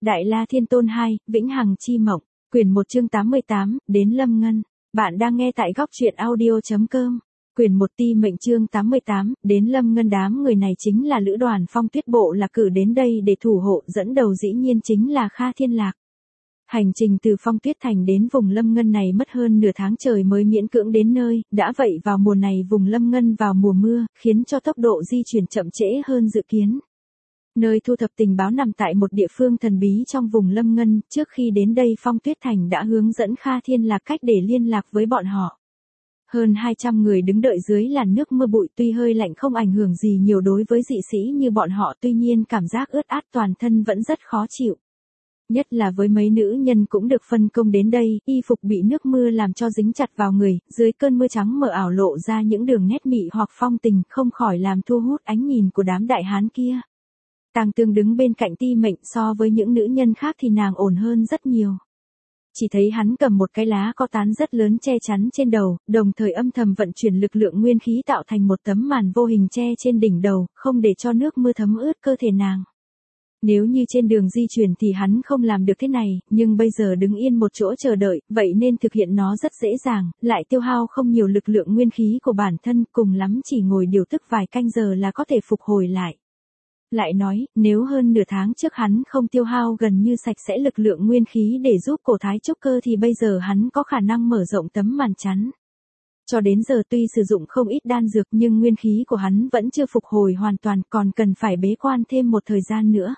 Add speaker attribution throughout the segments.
Speaker 1: Đại La Thiên Tôn 2, Vĩnh Hằng Chi Mộng, quyển 1 chương 88, đến Lâm Ngân. Bạn đang nghe tại góc truyện audio.com. Quyển 1 Ti Mệnh chương 88, đến Lâm Ngân. Đám người này chính là lữ đoàn Phong Tuyết Bộ là cử đến đây để thủ hộ, dẫn đầu dĩ nhiên chính là Kha Thiên Lạc. Hành trình từ Phong Tuyết Thành đến vùng Lâm Ngân này mất hơn nửa tháng trời mới miễn cưỡng đến nơi, đã vậy vào mùa này vùng Lâm Ngân vào mùa mưa, khiến cho tốc độ di chuyển chậm trễ hơn dự kiến. Nơi thu thập tình báo nằm tại một địa phương thần bí trong vùng Lâm Ngân, trước khi đến đây Phong Tuyết Thành đã hướng dẫn Kha Thiên Lạc cách để liên lạc với bọn họ. Hơn 200 người đứng đợi dưới làn nước mưa bụi, tuy hơi lạnh không ảnh hưởng gì nhiều đối với dị sĩ như bọn họ, tuy nhiên cảm giác ướt át toàn thân vẫn rất khó chịu. Nhất là với mấy nữ nhân cũng được phân công đến đây, y phục bị nước mưa làm cho dính chặt vào người, dưới cơn mưa trắng mờ ảo lộ ra những đường nét mị hoặc phong tình, không khỏi làm thu hút ánh nhìn của đám đại hán kia. Tàng Tương đứng bên cạnh Ti Mệnh, so với những nữ nhân khác thì nàng ổn hơn rất nhiều. Chỉ thấy hắn cầm một cái lá có tán rất lớn che chắn trên đầu, đồng thời âm thầm vận chuyển lực lượng nguyên khí tạo thành một tấm màn vô hình che trên đỉnh đầu, không để cho nước mưa thấm ướt cơ thể nàng. Nếu như trên đường di chuyển thì hắn không làm được thế này, nhưng bây giờ đứng yên một chỗ chờ đợi, vậy nên thực hiện nó rất dễ dàng, lại tiêu hao không nhiều lực lượng nguyên khí của bản thân, cùng lắm chỉ ngồi điều tức vài canh giờ là có thể phục hồi lại. Lại nói, nếu hơn nửa tháng trước hắn không tiêu hao gần như sạch sẽ lực lượng nguyên khí để giúp cổ thái trúc cơ thì bây giờ hắn có khả năng mở rộng tấm màn chắn. Cho đến giờ tuy sử dụng không ít đan dược nhưng nguyên khí của hắn vẫn chưa phục hồi hoàn toàn, còn cần phải bế quan thêm một thời gian nữa.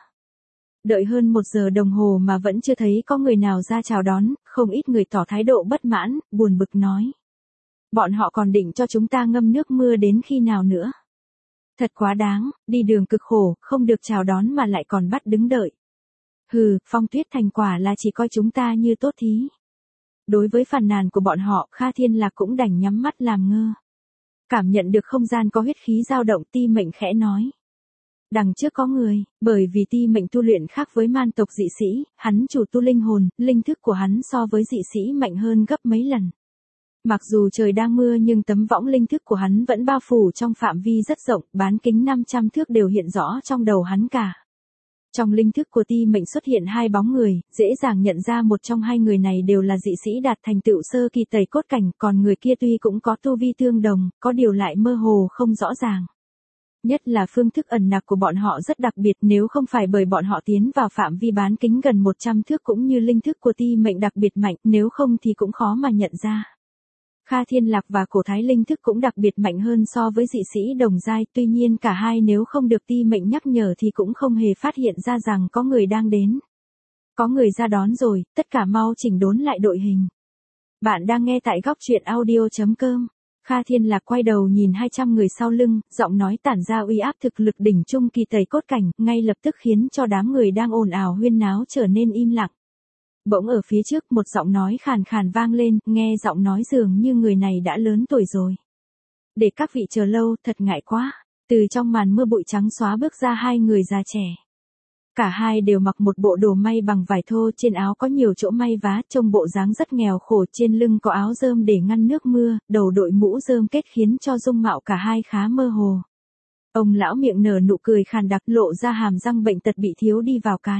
Speaker 1: Đợi hơn 1 giờ đồng hồ mà vẫn chưa thấy có người nào ra chào đón, không ít người tỏ thái độ bất mãn, buồn bực nói. Bọn họ còn định cho chúng ta ngâm nước mưa đến khi nào nữa? Thật quá đáng, đi đường cực khổ, không được chào đón mà lại còn bắt đứng đợi. Hừ, Phong Tuyết Thành quả là chỉ coi chúng ta như tốt thí. Đối với phàn nàn của bọn họ, Kha Thiên Lạc cũng đành nhắm mắt làm ngơ. Cảm nhận được không gian có huyết khí dao động, Ti Mệnh khẽ nói. Đằng trước có người, bởi vì Ti Mệnh tu luyện khác với man tộc dị sĩ, hắn chủ tu linh hồn, linh thức của hắn so với dị sĩ mạnh hơn gấp mấy lần. Mặc dù trời đang mưa nhưng tấm võng linh thức của hắn vẫn bao phủ trong phạm vi rất rộng, bán kính 500 thước đều hiện rõ trong đầu hắn cả. Trong linh thức của Ti Mệnh xuất hiện 2 bóng người, dễ dàng nhận ra một trong 2 người này đều là dị sĩ đạt thành tựu sơ kỳ tẩy cốt cảnh, còn người kia tuy cũng có tu vi tương đồng, có điều lại mơ hồ không rõ ràng. Nhất là phương thức ẩn nặc của bọn họ rất đặc biệt, nếu không phải bởi bọn họ tiến vào phạm vi bán kính gần 100 thước cũng như linh thức của Ti Mệnh đặc biệt mạnh, nếu không thì cũng khó mà nhận ra. Kha Thiên Lạc và cổ thái linh thức cũng đặc biệt mạnh hơn so với dị sĩ đồng giai, tuy nhiên cả hai nếu không được Ti Mệnh nhắc nhở thì cũng không hề phát hiện ra rằng có người đang đến. Có người ra đón rồi, tất cả mau chỉnh đốn lại đội hình. Bạn đang nghe tại góc truyện audio.com. Kha Thiên Lạc quay đầu nhìn 200 người sau lưng, giọng nói tản ra uy áp thực lực đỉnh trung kỳ tẩy cốt cảnh, ngay lập tức khiến cho đám người đang ồn ào huyên náo trở nên im lặng. Bỗng ở phía trước một giọng nói khàn khàn vang lên, nghe giọng nói dường như người này đã lớn tuổi rồi. Để các vị chờ lâu, thật ngại quá. Từ trong màn mưa bụi trắng xóa bước ra 2 người già trẻ. Cả hai đều mặc một bộ đồ may bằng vải thô, trên áo có nhiều chỗ may vá, trông bộ dáng rất nghèo khổ, trên lưng có áo rơm để ngăn nước mưa, đầu đội mũ rơm kết khiến cho dung mạo cả hai khá mơ hồ. Ông lão miệng nở nụ cười khàn đặc, lộ ra hàm răng bệnh tật bị thiếu đi vào cái.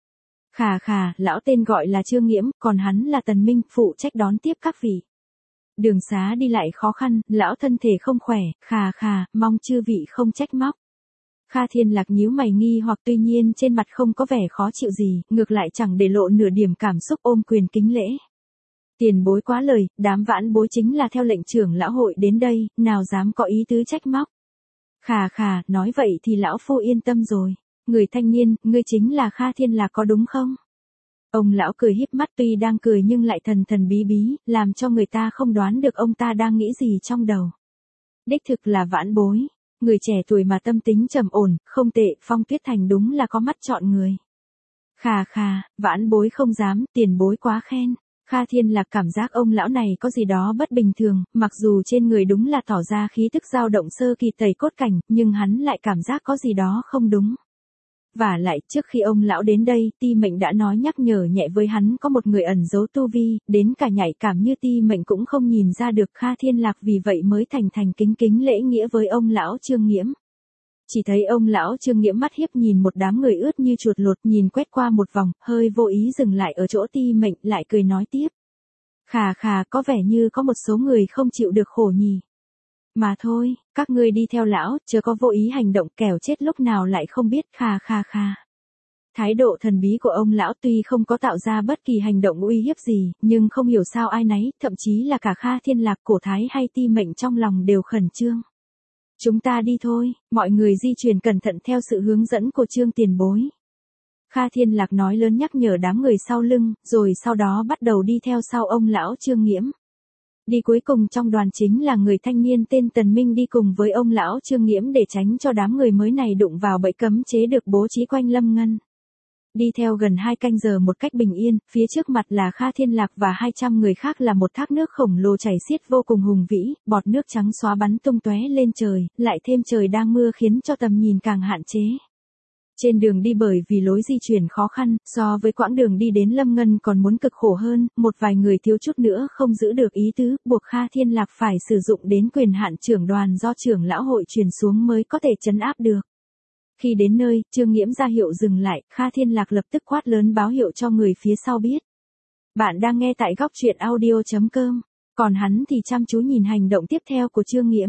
Speaker 1: Khà khà, lão tên gọi là Trương Nghiễm, còn hắn là Tần Minh, phụ trách đón tiếp các vị. Đường xá đi lại khó khăn, lão thân thể không khỏe, khà khà, mong chư vị không trách móc. Kha Thiên Lạc nhíu mày nghi hoặc, tuy nhiên trên mặt không có vẻ khó chịu gì, ngược lại chẳng để lộ nửa điểm cảm xúc, ôm quyền kính lễ. Tiền bối quá lời, đám vãn bối chính là theo lệnh trưởng lão hội đến đây, nào dám có ý tứ trách móc. Khà khà, nói vậy thì lão phu yên tâm rồi. Người thanh niên, ngươi chính là Kha Thiên Lạc có đúng không? Ông lão cười híp mắt, tuy đang cười nhưng lại thần thần bí bí, làm cho người ta không đoán được ông ta đang nghĩ gì trong đầu. Đích thực là vãn bối. Người trẻ tuổi mà tâm tính trầm ổn, không tệ, Phong Tuyết Thành đúng là có mắt chọn người. Khà khà, vãn bối không dám, tiền bối quá khen. Kha Thiên Lạc cảm giác ông lão này có gì đó bất bình thường, mặc dù trên người đúng là tỏ ra khí tức dao động sơ kỳ tẩy cốt cảnh, nhưng hắn lại cảm giác có gì đó không đúng. Và lại, trước khi ông lão đến đây, Ti Mệnh đã nói nhắc nhở nhẹ với hắn có một người ẩn giấu tu vi, đến cả nhạy cảm như Ti Mệnh cũng không nhìn ra được. Kha Thiên Lạc vì vậy mới thành kính lễ nghĩa với ông lão Trương Nghiễm. Chỉ thấy ông lão Trương Nghiễm mắt hiếp nhìn một đám người ướt như chuột lột, nhìn quét qua một vòng, hơi vô ý dừng lại ở chỗ Ti Mệnh, lại cười nói tiếp. Khà khà, có vẻ như có một số người không chịu được khổ nhỉ. Mà thôi, các ngươi đi theo lão, chớ có vô ý hành động, kẻo chết lúc nào lại không biết. Khà khà khà. Thái độ thần bí của ông lão tuy không có tạo ra bất kỳ hành động uy hiếp gì, nhưng không hiểu sao ai nấy, thậm chí là cả Kha Thiên Lạc, Cổ Thái hay Ti Mệnh trong lòng đều khẩn trương. Chúng ta đi thôi, mọi người di chuyển cẩn thận theo sự hướng dẫn của Trương tiền bối. Kha Thiên Lạc nói lớn nhắc nhở đám người sau lưng, rồi sau đó bắt đầu đi theo sau ông lão Trương Nghiễm. Đi cuối cùng trong đoàn chính là người thanh niên tên Tần Minh đi cùng với ông lão Trương Nghiễm để tránh cho đám người mới này đụng vào bẫy cấm chế được bố trí quanh Lâm Ngân. Đi theo gần 2 canh giờ một cách bình yên, phía trước mặt là Kha Thiên Lạc và 200 người khác là một thác nước khổng lồ chảy xiết vô cùng hùng vĩ, bọt nước trắng xóa bắn tung tóe lên trời, lại thêm trời đang mưa khiến cho tầm nhìn càng hạn chế. Trên đường đi bởi vì lối di chuyển khó khăn, so với quãng đường đi đến Lâm Ngân còn muốn cực khổ hơn, một vài người thiếu chút nữa không giữ được ý tứ, buộc Kha Thiên Lạc phải sử dụng đến quyền hạn trưởng đoàn do trưởng lão hội truyền xuống mới có thể trấn áp được. Khi đến nơi, Trương Nghiễm ra hiệu dừng lại, Kha Thiên Lạc lập tức quát lớn báo hiệu cho người phía sau biết. Bạn đang nghe tại góc truyện audio.com, còn hắn thì chăm chú nhìn hành động tiếp theo của Trương Nghiễm.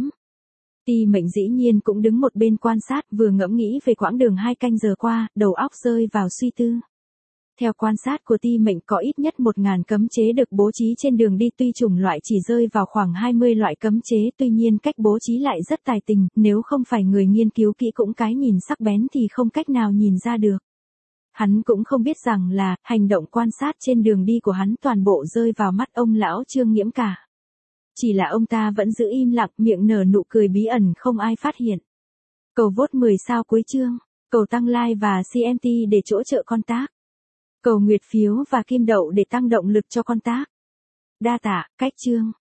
Speaker 1: Ti Mệnh dĩ nhiên cũng đứng một bên quan sát, vừa ngẫm nghĩ về quãng đường 2 canh giờ qua, đầu óc rơi vào suy tư. Theo quan sát của Ti Mệnh có ít nhất 1000 cấm chế được bố trí trên đường đi, tuy chủng loại chỉ rơi vào khoảng 20 loại cấm chế, tuy nhiên cách bố trí lại rất tài tình, nếu không phải người nghiên cứu kỹ cũng cái nhìn sắc bén thì không cách nào nhìn ra được. Hắn cũng không biết rằng là, hành động quan sát trên đường đi của hắn toàn bộ rơi vào mắt ông lão Trương Nghiễm cả. Chỉ là ông ta vẫn giữ im lặng, miệng nở nụ cười bí ẩn không ai phát hiện. Cầu vote 10 sao cuối chương, cầu tăng like và CMT để hỗ trợ con tác. Cầu nguyệt phiếu và kim đậu để tăng động lực cho con tác. Đa tạ, cách chương.